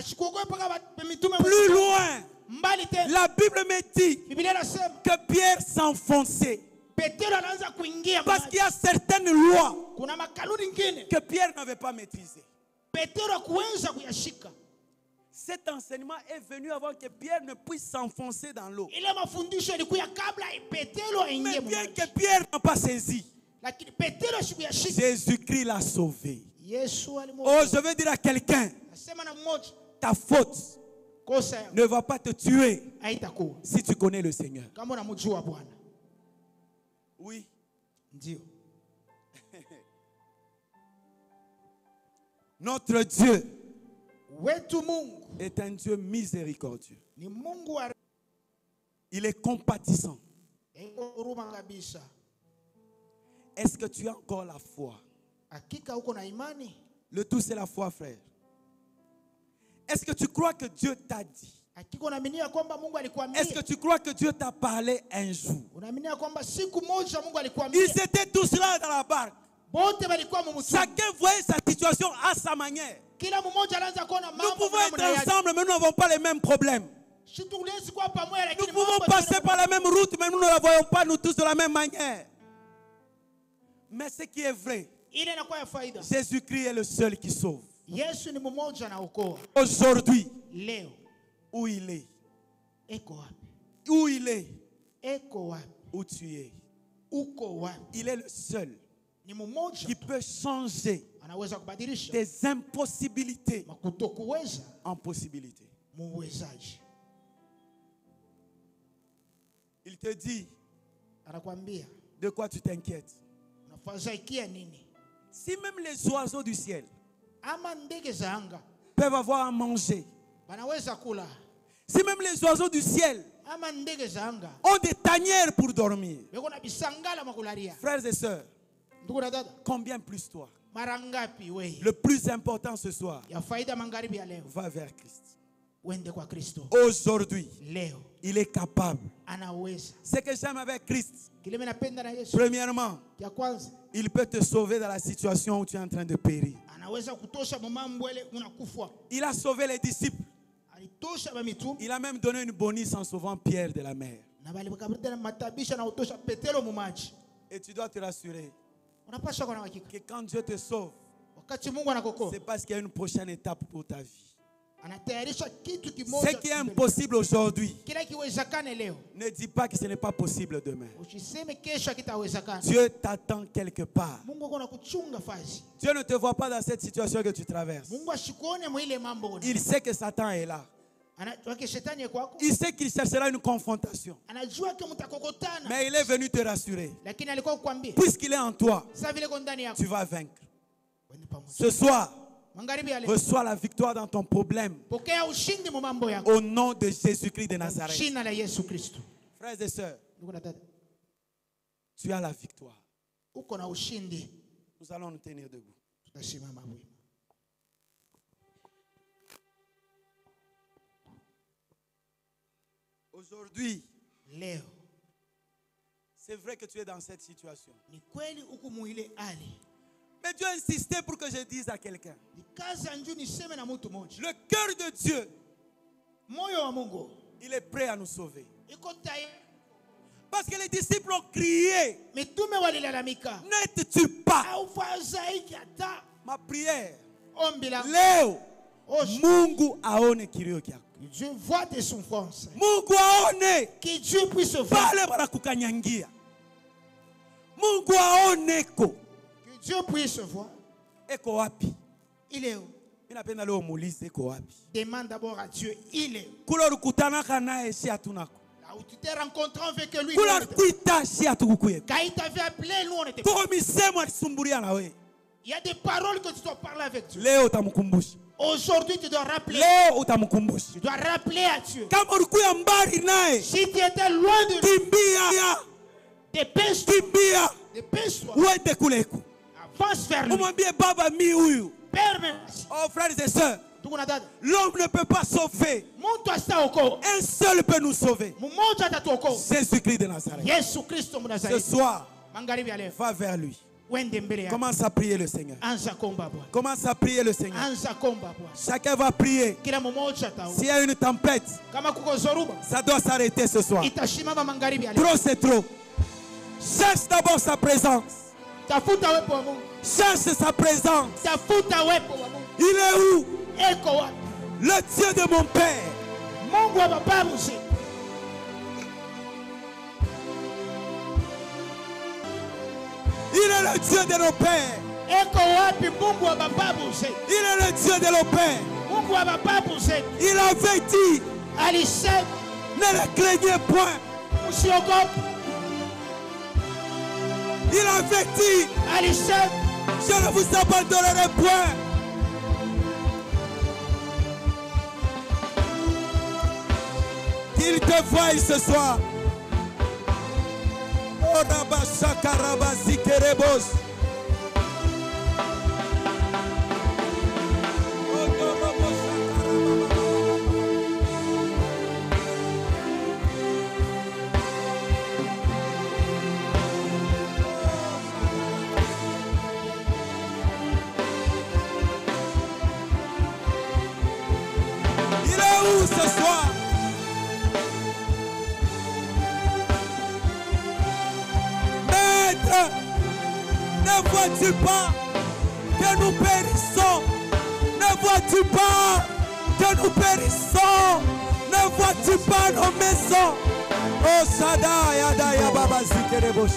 Plus loin, la Bible me dit que Pierre s'enfonçait. Parce qu'il y a certaines lois que Pierre n'avait pas maîtrisées. Cet enseignement est venu avant que Pierre ne puisse s'enfoncer dans l'eau. Mais bien que Pierre n'a pas saisi, Jésus-Christ l'a sauvé. Oh, je veux dire à quelqu'un, ta faute ne va pas te tuer si tu connais le Seigneur. Oui. Notre Dieu est un Dieu miséricordieux. Il est compatissant. Est-ce que tu as encore la foi? Le tout, c'est la foi, frère. Est-ce que tu crois que Dieu t'a dit? Est-ce que tu crois que Dieu t'a parlé un jour? Ils étaient tous là dans la barque. Chacun voyait sa situation à sa manière. Nous pouvons être ensemble, mais nous n'avons pas les mêmes problèmes. Nous pouvons passer par la même route, mais nous ne la voyons pas nous tous de la même manière. Mais ce qui est vrai, Jésus-Christ est le seul qui sauve. Aujourd'hui, où il est, où il est, où tu es, il est le seul qui peut changer des impossibilités en possibilités. Il te dit, de quoi tu t'inquiètes? Si même les oiseaux du ciel peuvent avoir à manger, si même les oiseaux du ciel ont des tanières pour dormir, frères et sœurs, combien plus toi? Le plus important ce soir, va vers Christ. Aujourd'hui, il est capable. Ce que j'aime avec Christ, premièrement, il peut te sauver dans la situation où tu es en train de périr. Il a sauvé les disciples. Il a même donné une bonus en sauvant Pierre de la mer. Et tu dois te rassurer que quand Dieu te sauve, c'est parce qu'il y a une prochaine étape pour ta vie. Ce qui est impossible aujourd'hui, ne dis pas que ce n'est pas possible demain. Dieu t'attend quelque part. Dieu ne te voit pas dans cette situation que tu traverses. Il sait que Satan est là. Anajua ke shetani yuko kwako. Il sait qu'il cherchera une confrontation. Anajua ke mtakokotana. Mais il est venu te rassurer. Lakini alikuwa kukwambia. Puisqu'il est en toi, Sasa vile kwa ndani yako. tu vas vaincre. Wende pamoja. Ce soir, Magharibi ya leo. reçois la victoire dans ton problème. Pokea ushindi mu mambo yako. Au nom de Jésus-Christ de Nazareth. Jina la Yesu Kristo. Frères et sœurs, Ndugu na dada. tu as la victoire. Uko na ushindi. Nous allons nous tenir debout. Tutasimama wima. Aujourd'hui, Leo. c'est vrai que tu es dans cette situation. Ni kweli uko mu ile hali. Mais Dieu a insisté pour que je dise à quelqu'un. Ni kazi anju niseme na mtu mmoja. Le cœur de Dieu, Moyo wa Mungu. il est prêt à nous sauver. Iko tayari. Parce que les disciples ont crié, Mitume walilalamika. n'es-tu pas? Haufazaiki hata Ma prière, ombi la leo Osh. Mungu aone kilio kyako. Dieu voit tes souffrances. Mungu aone Que Dieu puisse voir. pale wanakukanyangia. Mungu aoneko. Que Dieu puisse voir. Eko wapi? Il est où? Mimi napenda leo muulize eko wapi? Demande d'abord à Dieu. Il est où? Kula ulikutana naye si hatunako. Là où tu t'es rencontré avec lui. Kula kuita si hatukukuye. Quand il t'avait appelé, nous on était pas. Kwa misemo alisumbulia na wewe. Il y a des paroles que tu dois parler avec Dieu. Leo utamkumbusha. Aujourd'hui, tu dois rappeler. Leo utamkumbusha. Tu dois rappeler à Dieu. Kama ulikuwa mbali naye, Si tu étais loin de lui, kimbia. dépêche-toi. Kimbia. Dépêche-toi. Uende kuleko. Avance vers lui. Umwambie baba mi huyu. Père, merci. Oh frères et sœurs, Ndugu na dada. l'homme ne peut pas sauver. Mtu asitaokoa. Un seul peut nous sauver. Mmoja atatuokoa. Jésus-Christ de Nazareth. Yesu Kristo Ce Mnazareti. soir, Magharibi ya leo. va vers lui. Wende mbele yake. Commence à prier le Seigneur. Anza kuomba Bwana. Commence à prier le Seigneur. Anza kuomba Bwana. Chacun va prier. Kila mmoja ataomba. S'il y a une tempête, Kama kuko zoruba, ça doit s'arrêter ce soir. itashimama magharibi ya leo. Trop, c'est trop. Cherche d'abord sa présence. Tafuta uwepo wa Mungu. Cherche sa présence. Tafuta uwepo wa Mungu. Il est où? Eko wapi? Le Dieu de mon Père. Mungu wa bababu zetu. Il est le Dieu de nos pères. Eko wapi Mungu wa bababu zetu? Il est le Dieu de nos pères. Mungu wa bababu zetu. Il avait dit, Alisema ne le craignez point. usiogope. Il avait dit, Alisema je ne vous abandonnerai point. Qu'il te voie ce soir. Oh, Rabba Shakaraba Zikerebos. Oh, Rabba Shakaraba. Il est où ce soir? Maître, ne vois-tu pas que nous périssons? Ne vois-tu pas que nous périssons? Ne vois-tu pas nos maisons? Oh Sada Yada Yababa Zikerebos.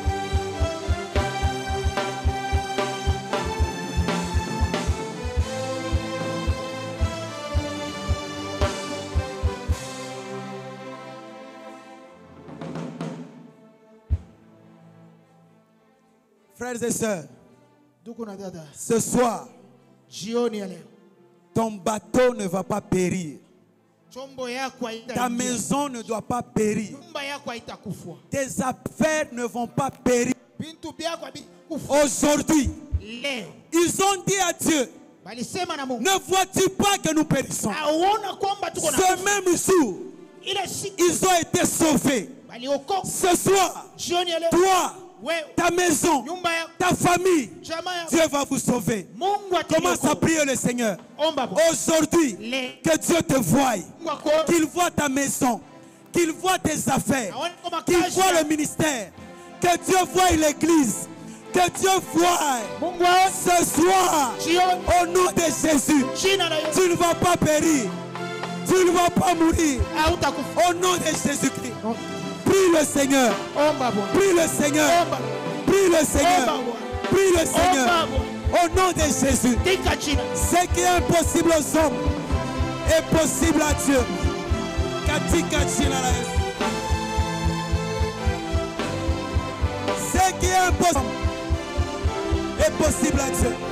Frères et sœurs, ndugu na dada, ce soir, jioni ya leo ton bateau ne va pas périr. chombo yako haitaingia. Ta maison ne doit pas périr. Nyumba yako haitakufa. Tes affaires ne vont pas périr. Bintu byako havitakufa. Aujourd'hui, Leo ils ont dit à Dieu, balisema na Mungu, ne vois-tu pas que nous périssons? aona kwamba tuko na Ce même jour, ile siku ils ont été sauvés. baliokoka. Ce soir, Jioni ya leo toi, wewe, ta maison, nyumba yako, ta famille, jamaa yako, Dieu va vous sauver. Mungu Commence à atakuokoa. prier le Seigneur. Omba Bwana. Aujourd'hui, Le- que Dieu te voie, Mungu akuone. qu'il voie ta maison, qu'il voie tes affaires, Aone kama qu'il kazi voie yako. le ministère, que Dieu voie l'église, que Dieu voie Mungu aone. ce soir, Jioni au nom de Jésus, jina la Yesu tu ne vas pas périr, tu ne vas pas mourir, hautakufa. au nom de Jésus-Christ. Prie le Seigneur, Omba Bwana. prie le Seigneur, Omba. prie le Omba Seigneur, Bwana. prie le Omba Seigneur, Bwana. au nom de Jésus. Tika jina. Ce qui est impossible aux hommes est possible à Dieu. Katika jina la Yesu. Ce qui est impossible est possible à Dieu.